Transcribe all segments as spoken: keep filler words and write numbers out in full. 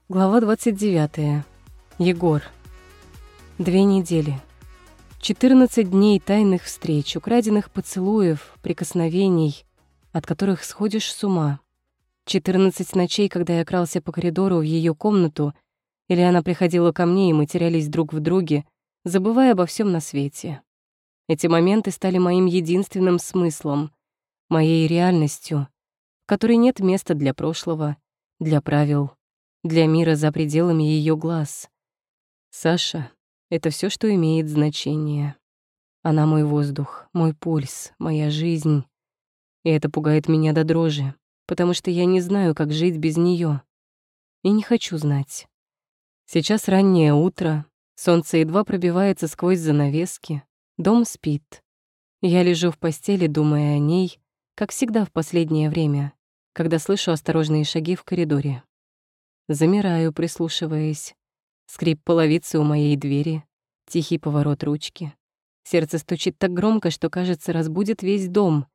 Глава двадцать девятая. Егор. Две недели. четырнадцать дней тайных встреч, украденных поцелуев, прикосновений, от которых сходишь с ума. четырнадцать ночей, когда я крался по коридору в ее комнату, или она приходила ко мне, и мы терялись друг в друге, забывая обо всем на свете. Эти моменты стали моим единственным смыслом, моей реальностью, в которой нет места для прошлого, для правил, для мира за пределами ее глаз. Саша — это все, что имеет значение. Она мой воздух, мой пульс, моя жизнь. И это пугает меня до дрожи, потому что я не знаю, как жить без нее. И не хочу знать. Сейчас раннее утро, солнце едва пробивается сквозь занавески, дом спит. Я лежу в постели, думая о ней, как всегда в последнее время, когда слышу осторожные шаги в коридоре. Замираю, прислушиваясь. Скрип половицы у моей двери, тихий поворот ручки. Сердце стучит так громко, что, кажется, разбудит весь дом.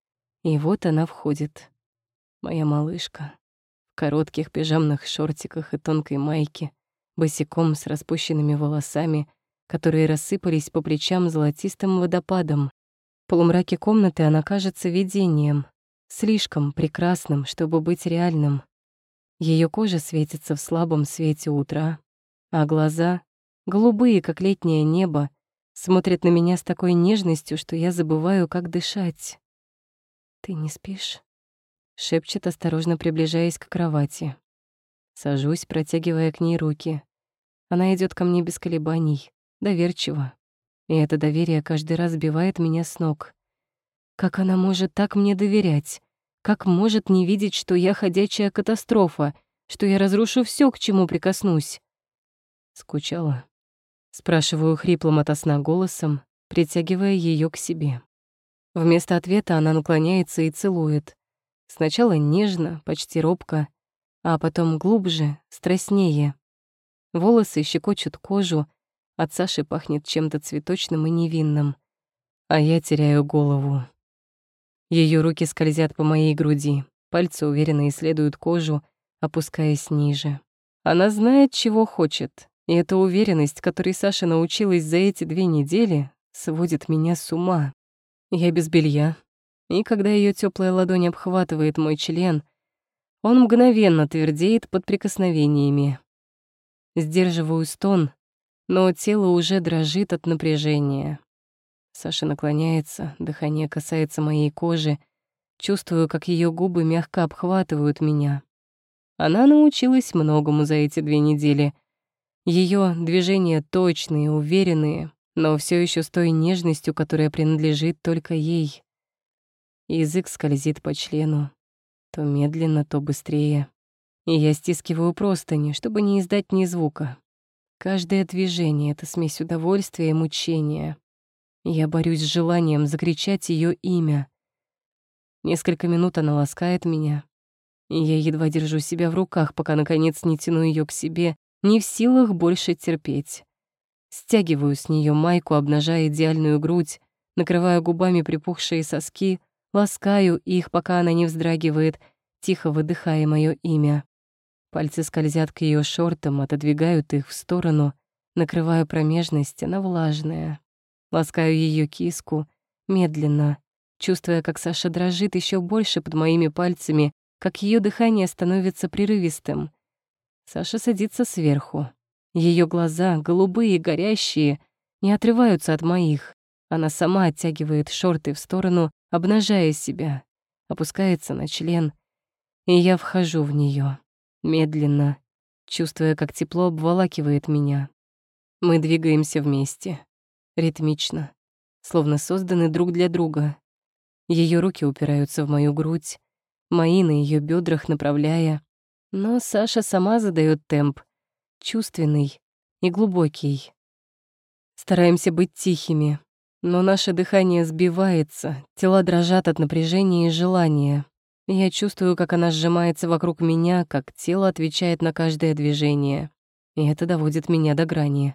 И вот она входит. Моя малышка. В коротких пижамных шортиках и тонкой майке, босиком с распущенными волосами, которые рассыпались по плечам золотистым водопадом. В полумраке комнаты она кажется видением, слишком прекрасным, чтобы быть реальным. Ее кожа светится в слабом свете утра, а глаза, голубые, как летнее небо, смотрят на меня с такой нежностью, что я забываю, как дышать. «Ты не спишь?» — шепчет, осторожно приближаясь к кровати. Сажусь, протягивая к ней руки. Она идет ко мне без колебаний, доверчиво. И это доверие каждый раз сбивает меня с ног. Как она может так мне доверять? Как может не видеть, что я ходячая катастрофа, что я разрушу все, к чему прикоснусь? Скучала? Спрашиваю хриплым ото сна голосом, притягивая ее к себе. Вместо ответа она наклоняется и целует. Сначала нежно, почти робко, а потом глубже, страстнее. Волосы щекочут кожу, от Саши пахнет чем-то цветочным и невинным. А я теряю голову. Ее руки скользят по моей груди, пальцы уверенно исследуют кожу, опускаясь ниже. Она знает, чего хочет, и эта уверенность, которой Саша научилась за эти две недели, сводит меня с ума. Я без белья, и когда ее теплая ладонь обхватывает мой член, он мгновенно твердеет под прикосновениями. Сдерживаю стон, но тело уже дрожит от напряжения. Саша наклоняется, дыхание касается моей кожи, чувствую, как ее губы мягко обхватывают меня. Она научилась многому за эти две недели. Ее движения точные, уверенные, но все еще с той нежностью, которая принадлежит только ей. Язык скользит по члену, то медленно, то быстрее. И я стискиваю простыни, чтобы не издать ни звука. Каждое движение — это смесь удовольствия и мучения. Я борюсь с желанием закричать ее имя. Несколько минут она ласкает меня, и я едва держу себя в руках, пока, наконец, не тяну ее к себе, не в силах больше терпеть. Стягиваю с нее майку, обнажая идеальную грудь, накрываю губами припухшие соски, ласкаю их, пока она не вздрагивает, тихо выдыхая мое имя. Пальцы скользят к ее шортам, отодвигают их в сторону, накрываю промежность, она влажная. Ласкаю ее киску, медленно, чувствуя, как Саша дрожит еще больше под моими пальцами, как ее дыхание становится прерывистым. Саша садится сверху. Ее глаза, голубые и горящие, не отрываются от моих. Она сама оттягивает шорты в сторону, обнажая себя, опускается на член, и я вхожу в нее, медленно, чувствуя, как тепло обволакивает меня. Мы двигаемся вместе. Ритмично, словно созданы друг для друга. Ее руки упираются в мою грудь, мои на ее бедрах направляя. Но Саша сама задает темп, чувственный и глубокий. Стараемся быть тихими, но наше дыхание сбивается, тела дрожат от напряжения и желания. Я чувствую, как она сжимается вокруг меня, как тело отвечает на каждое движение. И это доводит меня до грани.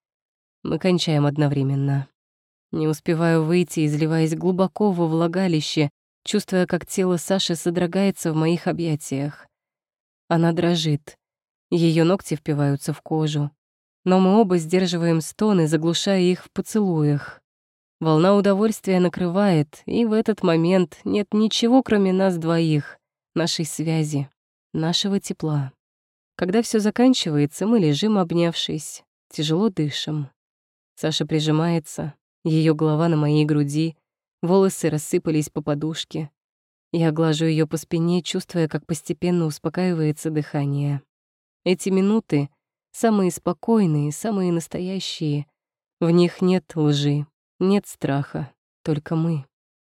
Мы кончаем одновременно. Не успеваю выйти, изливаясь глубоко во влагалище, чувствуя, как тело Саши содрогается в моих объятиях. Она дрожит, Ее ногти впиваются в кожу. Но мы оба сдерживаем стоны, заглушая их в поцелуях. Волна удовольствия накрывает, и в этот момент нет ничего, кроме нас двоих, нашей связи, нашего тепла. Когда все заканчивается, мы лежим, обнявшись, тяжело дышим. Саша прижимается, ее голова на моей груди, волосы рассыпались по подушке. Я глажу ее по спине, чувствуя, как постепенно успокаивается дыхание. Эти минуты самые спокойные, самые настоящие. В них нет лжи, нет страха, только мы.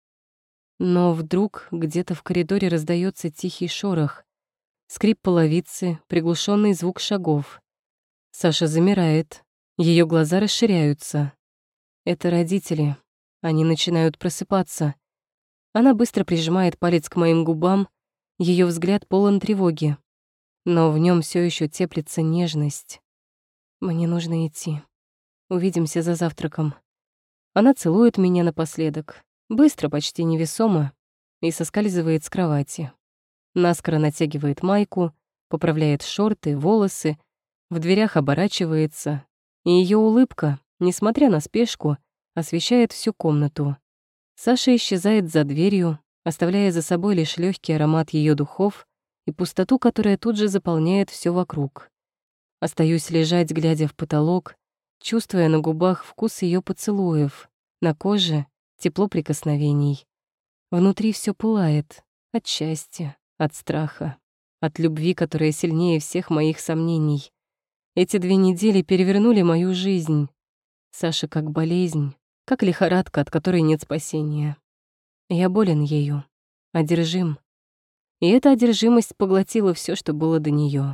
Но вдруг где-то в коридоре раздается тихий шорох, скрип половицы, приглушенный звук шагов. Саша замирает, ее глаза расширяются. Это родители. Они начинают просыпаться. Она быстро прижимает палец к моим губам, ее взгляд полон тревоги. Но в нем все еще теплится нежность. Мне нужно идти. Увидимся за завтраком. Она целует меня напоследок, быстро, почти невесомо, и соскальзывает с кровати. Наскоро натягивает майку, поправляет шорты, волосы, в дверях оборачивается, и ее улыбка, несмотря на спешку, освещает всю комнату. Саша исчезает за дверью, оставляя за собой лишь легкий аромат ее духов и пустоту, которая тут же заполняет все вокруг. Остаюсь лежать, глядя в потолок, чувствуя на губах вкус ее поцелуев, на коже тепло прикосновений. Внутри все пылает от счастья, от страха, от любви, которая сильнее всех моих сомнений. Эти две недели перевернули мою жизнь. Саша как болезнь, как лихорадка, от которой нет спасения. Я болен ею, одержим. И эта одержимость поглотила все, что было до нее.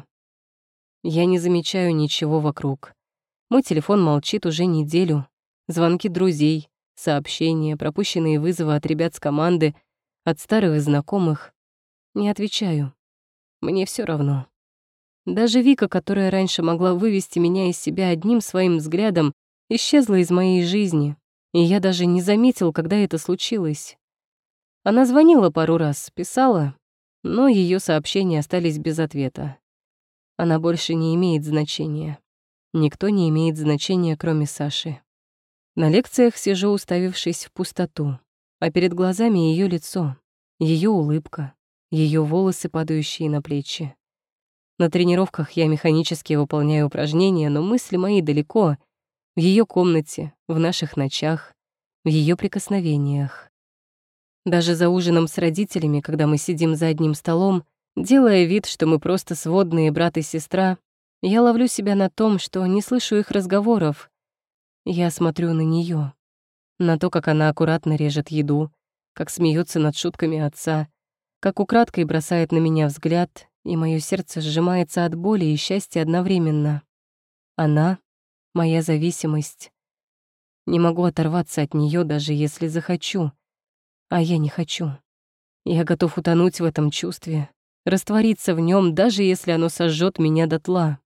Я не замечаю ничего вокруг. Мой телефон молчит уже неделю. Звонки друзей, сообщения, пропущенные вызовы от ребят с команды, от старых знакомых. Не отвечаю. Мне все равно. Даже Вика, которая раньше могла вывести меня из себя одним своим взглядом, исчезла из моей жизни, и я даже не заметил, когда это случилось. Она звонила пару раз, писала, но ее сообщения остались без ответа. Она больше не имеет значения. Никто не имеет значения, кроме Саши. На лекциях сижу, уставившись в пустоту, а перед глазами ее лицо, ее улыбка, ее волосы, падающие на плечи. На тренировках я механически выполняю упражнения, но мысли мои далеко, в ее комнате, в наших ночах, в ее прикосновениях. Даже за ужином с родителями, когда мы сидим за одним столом, делая вид, что мы просто сводные брат и сестра, я ловлю себя на том, что не слышу их разговоров. Я смотрю на нее, на то, как она аккуратно режет еду, как смеется над шутками отца, как украдкой бросает на меня взгляд, и мое сердце сжимается от боли и счастья одновременно. Она — моя зависимость. Не могу оторваться от нее, даже если захочу. А я не хочу. Я готов утонуть в этом чувстве, раствориться в нем, даже если оно сожжет меня дотла.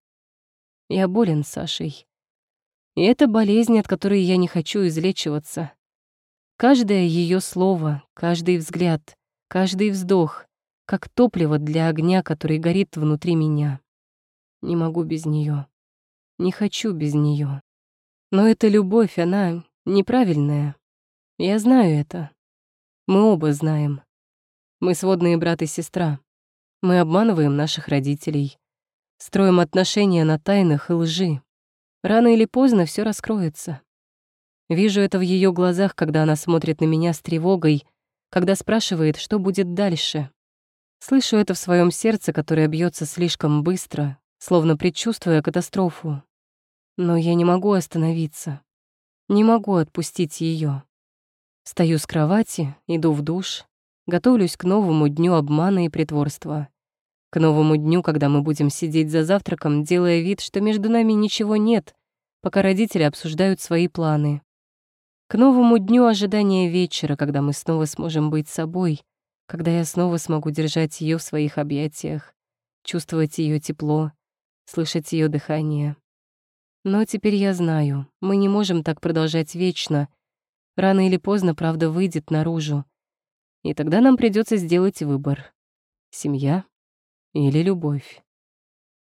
Я болен Сашей. И это болезнь, от которой я не хочу излечиваться. Каждое ее слово, каждый взгляд, каждый вздох — как топливо для огня, который горит внутри меня. Не могу без нее, не хочу без нее. Но эта любовь, она неправильная. Я знаю это. Мы оба знаем. Мы сводные брат и сестра. Мы обманываем наших родителей, строим отношения на тайнах и лжи. Рано или поздно все раскроется. Вижу это в ее глазах, когда она смотрит на меня с тревогой, когда спрашивает, что будет дальше. Слышу это в своем сердце, которое бьется слишком быстро, словно предчувствуя катастрофу. Но я не могу остановиться. Не могу отпустить ее. Встаю с кровати, иду в душ, готовлюсь к новому дню обмана и притворства. К новому дню, когда мы будем сидеть за завтраком, делая вид, что между нами ничего нет, пока родители обсуждают свои планы. К новому дню ожидания вечера, когда мы снова сможем быть собой, когда я снова смогу держать ее в своих объятиях, чувствовать ее тепло, слышать ее дыхание. Но теперь я знаю, мы не можем так продолжать вечно. Рано или поздно правда выйдет наружу. И тогда нам придется сделать выбор. Семья или любовь.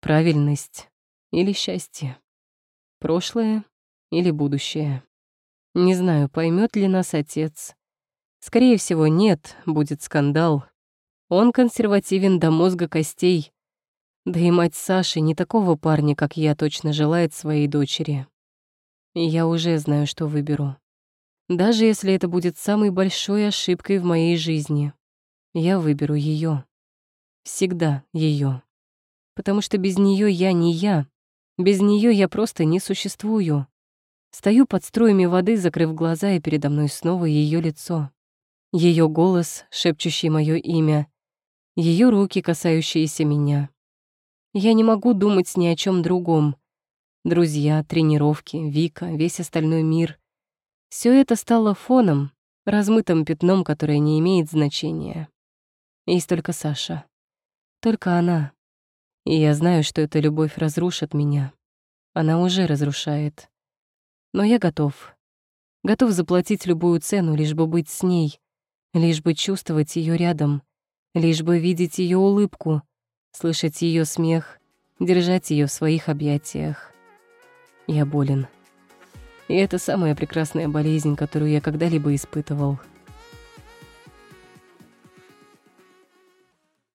правильность или счастье, прошлое или будущее. Не знаю, поймет ли нас отец. Скорее всего, нет, будет скандал. Он консервативен до мозга костей. Да и мать Саши не такого парня, как я, точно желает своей дочери. И я уже знаю, что выберу. Даже если это будет самой большой ошибкой в моей жизни, я выберу ее. Всегда ее. Потому что без нее я не я. Без нее я просто не существую. Стою под струями воды, закрыв глаза, и передо мной снова ее лицо. Ее голос, шепчущий мое имя. Ее руки, касающиеся меня. Я не могу думать ни о чем другом. Друзья, тренировки, Вика, весь остальной мир. Все это стало фоном, размытым пятном, которое не имеет значения. Есть только Саша. Только она. И я знаю, что эта любовь разрушит меня. Она уже разрушает. Но я готов. Готов заплатить любую цену, лишь бы быть с ней, лишь бы чувствовать ее рядом, лишь бы видеть ее улыбку, слышать ее смех, держать ее в своих объятиях. Я болен. И это самая прекрасная болезнь, которую я когда-либо испытывал.